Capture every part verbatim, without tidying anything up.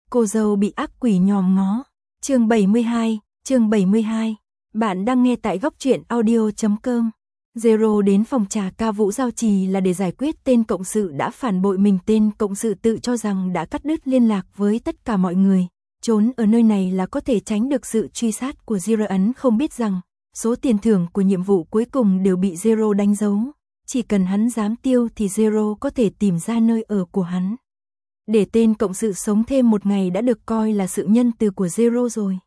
Cô dâu bị ác quỷ nhòm ngó. Chương bảy mươi hai, chương bảy mươi hai. Bạn đang nghe tại góc truyện audio chấm com. Zero đến phòng trà ca Vũ Giao Trì là để giải quyết tên cộng sự đã phản bội mình. Tên cộng sự tự cho rằng đã cắt đứt liên lạc với tất cả mọi người, trốn ở nơi này là có thể tránh được sự truy sát của Zero. Ấn không biết rằng số tiền thưởng của nhiệm vụ cuối cùng đều bị Zero đánh dấu. Chỉ cần hắn dám tiêu thì Zero có thể tìm ra nơi ở của hắn. Để tên cộng sự sống thêm một ngày đã được coi là sự nhân từ của Zero rồi.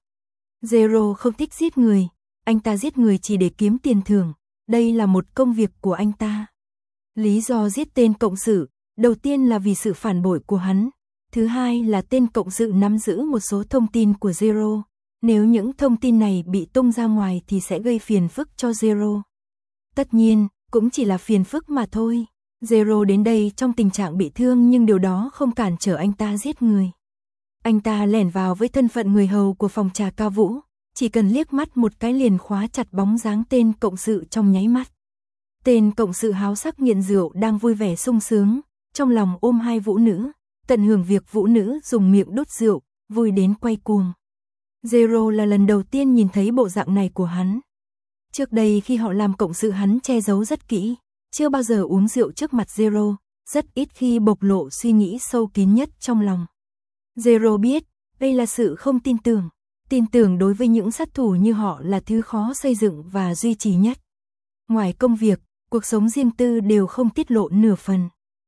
Zero không thích giết người, anh ta giết người chỉ để kiếm tiền thưởng, đây là một công việc của anh ta. Lý do giết tên cộng sự, đầu tiên là vì sự phản bội của hắn, thứ hai là tên cộng sự nắm giữ một số thông tin của Zero. Nếu những thông tin này bị tung ra ngoài thì sẽ gây phiền phức cho Zero. Tất nhiên, cũng chỉ là phiền phức mà thôi. Zero đến đây trong tình trạng bị thương nhưng điều đó không cản trở anh ta giết người. Anh ta lẻn vào với thân phận người hầu của phòng trà ca Vũ, chỉ cần liếc mắt một cái liền khóa chặt bóng dáng tên cộng sự trong nháy mắt. Tên cộng sự háo sắc nghiện rượu đang vui vẻ sung sướng, trong lòng ôm hai vũ nữ, tận hưởng việc vũ nữ dùng miệng đốt rượu, vui đến quay cuồng. Zero là lần đầu tiên nhìn thấy bộ dạng này của hắn. Trước đây khi họ làm cộng sự hắn che giấu rất kỹ, chưa bao giờ uống rượu trước mặt Zero, rất ít khi bộc lộ suy nghĩ sâu kín nhất trong lòng. Zero biết, đây là sự không tin tưởng. Tin tưởng đối với những sát thủ như họ là thứ khó xây dựng và duy trì nhất. Ngoài công việc, cuộc sống riêng tư đều không tiết lộ nửa phần.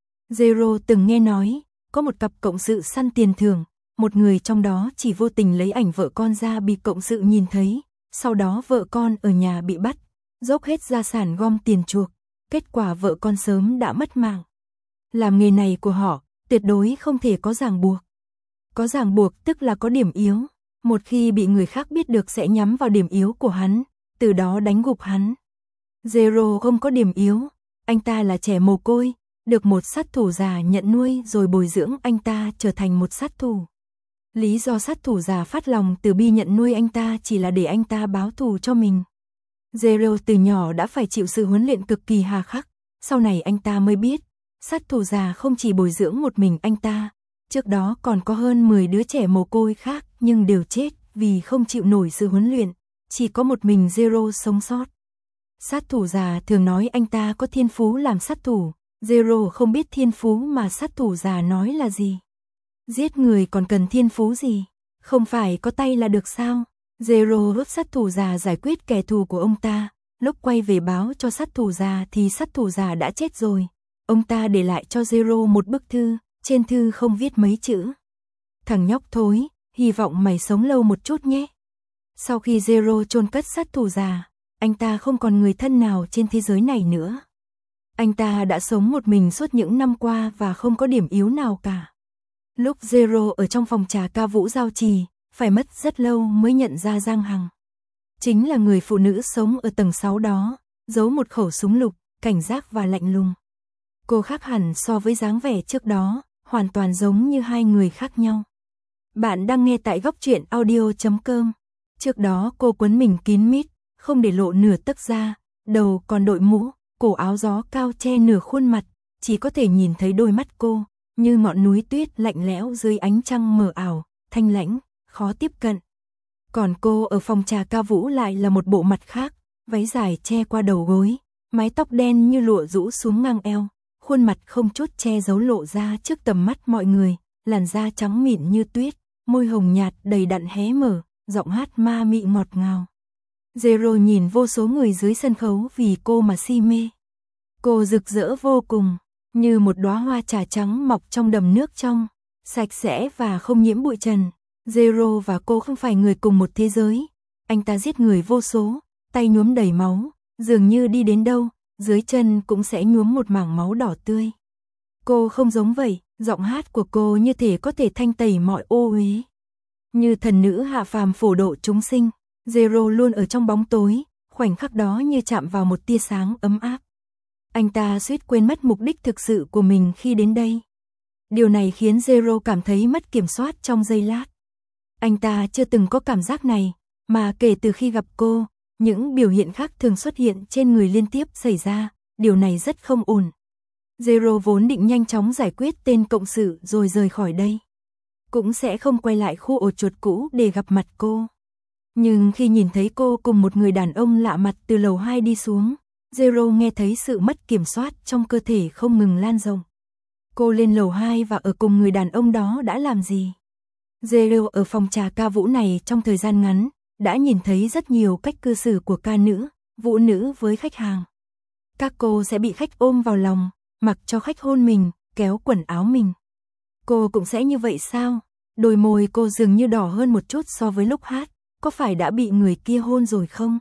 Zero từng nghe nói, có một cặp cộng sự săn tiền thưởng, một người trong đó chỉ vô tình lấy ảnh vợ con ra bị cộng sự nhìn thấy, sau đó vợ con ở nhà bị bắt, dốc hết gia sản gom tiền chuộc, kết quả vợ con sớm đã mất mạng. Làm nghề này của họ, tuyệt đối không thể có ràng buộc. Có ràng buộc tức là có điểm yếu. Một khi bị người khác biết được sẽ nhắm vào điểm yếu của hắn, từ đó đánh gục hắn. Zero không có điểm yếu, anh ta là trẻ mồ côi, được một sát thủ già nhận nuôi rồi bồi dưỡng anh ta trở thành một sát thủ. Lý do sát thủ già phát lòng từ bi nhận nuôi anh ta chỉ là để anh ta báo thù cho mình. Zero từ nhỏ đã phải chịu sự huấn luyện cực kỳ hà khắc, sau này anh ta mới biết, sát thủ già không chỉ bồi dưỡng một mình anh ta, trước đó còn có hơn mười đứa trẻ mồ côi khác nhưng đều chết vì không chịu nổi sự huấn luyện, chỉ có một mình Zero sống sót. Sát thủ già thường nói anh ta có thiên phú làm sát thủ, Zero không biết thiên phú mà sát thủ già nói là gì. Giết người còn cần thiên phú gì, không phải có tay là được sao? Zero giúp sát thủ già giải quyết kẻ thù của ông ta, lúc quay về báo cho sát thủ già thì sát thủ già đã chết rồi. Ông ta để lại cho Zero một bức thư, trên thư không viết mấy chữ. Thằng nhóc thối, hy vọng mày sống lâu một chút nhé. Sau khi Zero chôn cất sát thủ già, anh ta không còn người thân nào trên thế giới này nữa. Anh ta đã sống một mình suốt những năm qua và không có điểm yếu nào cả. Lúc Zero ở trong phòng trà ca Vũ Giao Trì, phải mất rất lâu mới nhận ra Giang Hằng. Chính là người phụ nữ sống ở tầng sáu đó, giấu một khẩu súng lục, cảnh giác và lạnh lùng. Cô khác hẳn so với dáng vẻ trước đó, hoàn toàn giống như hai người khác nhau. Bạn đang nghe tại góc truyện audio chấm com. Trước đó cô quấn mình kín mít, không để lộ nửa tấc da, đầu còn đội mũ, cổ áo gió cao che nửa khuôn mặt, chỉ có thể nhìn thấy đôi mắt cô, như ngọn núi tuyết lạnh lẽo dưới ánh trăng mờ ảo, thanh lãnh, khó tiếp cận. Còn cô ở phòng trà ca Vũ lại là một bộ mặt khác, váy dài che qua đầu gối, mái tóc đen như lụa rũ xuống ngang eo, khuôn mặt không chút che giấu lộ ra trước tầm mắt mọi người, làn da trắng mịn như tuyết, môi hồng nhạt đầy đặn hé mở, giọng hát ma mị ngọt ngào. Zero nhìn vô số người dưới sân khấu vì cô mà si mê. Cô rực rỡ vô cùng, như một đóa hoa trà trắng mọc trong đầm nước trong, sạch sẽ và không nhiễm bụi trần. Zero và cô không phải người cùng một thế giới. Anh ta giết người vô số, tay nhuốm đầy máu, dường như đi đến đâu, dưới chân cũng sẽ nhuốm một mảng máu đỏ tươi. Cô không giống vậy, giọng hát của cô như thể có thể thanh tẩy mọi ô uế. Như thần nữ hạ phàm phổ độ chúng sinh, Zero luôn ở trong bóng tối, khoảnh khắc đó như chạm vào một tia sáng ấm áp. Anh ta suýt quên mất mục đích thực sự của mình khi đến đây. Điều này khiến Zero cảm thấy mất kiểm soát trong giây lát. Anh ta chưa từng có cảm giác này, mà kể từ khi gặp cô, những biểu hiện khác thường xuất hiện trên người liên tiếp xảy ra, điều này rất không ổn. Zero vốn định nhanh chóng giải quyết tên cộng sự rồi rời khỏi đây. cũng sẽ không quay lại khu ổ chuột cũ để gặp mặt cô. Nhưng khi nhìn thấy cô cùng một người đàn ông lạ mặt từ lầu hai đi xuống, Zero nghe thấy sự mất kiểm soát trong cơ thể không ngừng lan rộng. Cô lên lầu hai và ở cùng người đàn ông đó đã làm gì? Zero ở phòng trà ca vũ này trong thời gian ngắn, đã nhìn thấy rất nhiều cách cư xử của ca nữ, vũ nữ với khách hàng. Các cô sẽ bị khách ôm vào lòng, mặc cho khách hôn mình, kéo quần áo mình. Cô cũng sẽ như vậy sao? Đôi môi cô dường như đỏ hơn một chút so với lúc hát, có phải đã bị người kia hôn rồi không?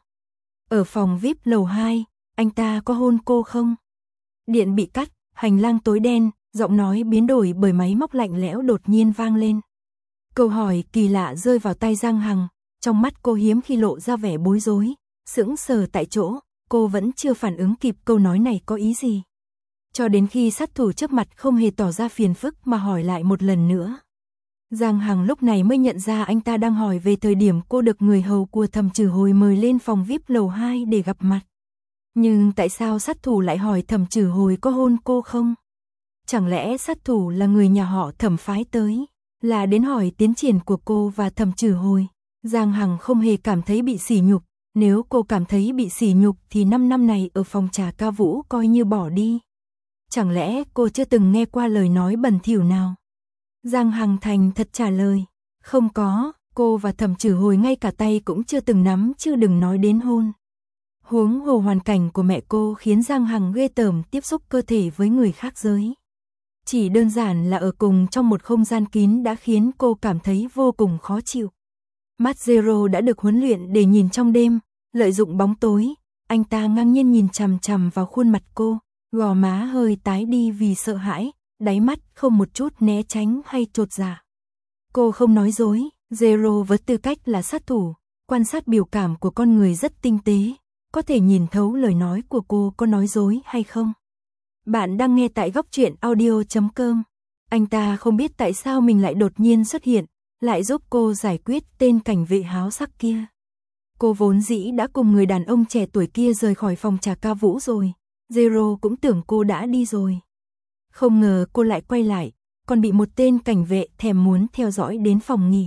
Ở phòng vi ai pi lầu hai, anh ta có hôn cô không? Điện bị cắt, hành lang tối đen, giọng nói biến đổi bởi máy móc lạnh lẽo đột nhiên vang lên. Câu hỏi kỳ lạ rơi vào tai Giang Hằng, trong mắt cô hiếm khi lộ ra vẻ bối rối, sững sờ tại chỗ, cô vẫn chưa phản ứng kịp câu nói này có ý gì. Cho đến khi sát thủ trước mặt không hề tỏ ra phiền phức mà hỏi lại một lần nữa. Giang Hằng lúc này mới nhận ra anh ta đang hỏi về thời điểm cô được người hầu của Thẩm Trử Hồi mời lên phòng vi ai pi lầu hai để gặp mặt. Nhưng tại sao sát thủ lại hỏi Thẩm Trử Hồi có hôn cô không? Chẳng lẽ sát thủ là người nhà họ Thẩm phái tới, là đến hỏi tiến triển của cô và Thẩm Trử Hồi? Giang Hằng không hề cảm thấy bị sỉ nhục, nếu cô cảm thấy bị sỉ nhục thì năm năm này ở phòng trà ca vũ coi như bỏ đi. Chẳng lẽ cô chưa từng nghe qua lời nói bẩn thỉu nào? Giang Hằng thành thật trả lời, không có, cô và Thẩm Trử Hồi ngay cả tay cũng chưa từng nắm chứ đừng nói đến hôn. Huống hồ hoàn cảnh của mẹ cô khiến Giang Hằng ghê tởm tiếp xúc cơ thể với người khác giới. Chỉ đơn giản là ở cùng trong một không gian kín đã khiến cô cảm thấy vô cùng khó chịu. Mắt Zero đã được huấn luyện để nhìn trong đêm, lợi dụng bóng tối, anh ta ngang nhiên nhìn chằm chằm vào khuôn mặt cô, gò má hơi tái đi vì sợ hãi, đáy mắt không một chút né tránh hay chột dạ. Cô không nói dối, Zero với tư cách là sát thủ, quan sát biểu cảm của con người rất tinh tế, có thể nhìn thấu lời nói của cô có nói dối hay không. Bạn đang nghe tại góc truyện audio chấm com. Anh ta không biết tại sao mình lại đột nhiên xuất hiện, lại giúp cô giải quyết tên cảnh vệ háo sắc kia. Cô vốn dĩ đã cùng người đàn ông trẻ tuổi kia rời khỏi phòng trà ca vũ rồi, Zero cũng tưởng cô đã đi rồi. Không ngờ cô lại quay lại, còn bị một tên cảnh vệ thèm muốn theo dõi đến phòng nghỉ.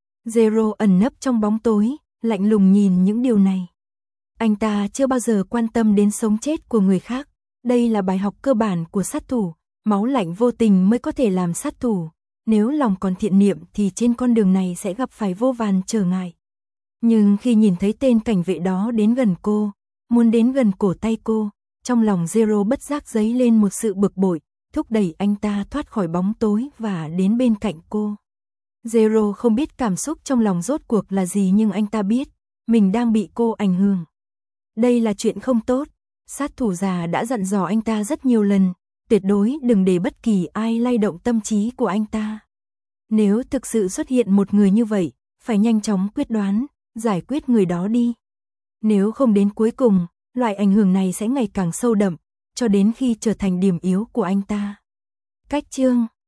Zero ẩn nấp trong bóng tối, lạnh lùng nhìn những điều này. Anh ta chưa bao giờ quan tâm đến sống chết của người khác, đây là bài học cơ bản của sát thủ, máu lạnh vô tình mới có thể làm sát thủ. Nếu lòng còn thiện niệm thì trên con đường này sẽ gặp phải vô vàn trở ngại. Nhưng khi nhìn thấy tên cảnh vệ đó đến gần cô, muốn đến gần cổ tay cô, trong lòng Zero bất giác dấy lên một sự bực bội, thúc đẩy anh ta thoát khỏi bóng tối và đến bên cạnh cô. Zero không biết cảm xúc trong lòng rốt cuộc là gì nhưng anh ta biết, mình đang bị cô ảnh hưởng. Đây là chuyện không tốt, sát thủ già đã dặn dò anh ta rất nhiều lần, tuyệt đối đừng để bất kỳ ai lay động tâm trí của anh ta. Nếu thực sự xuất hiện một người như vậy, phải nhanh chóng quyết đoán, giải quyết người đó đi. Nếu không đến cuối cùng, loại ảnh hưởng này sẽ ngày càng sâu đậm, cho đến khi trở thành điểm yếu của anh ta. Cách chương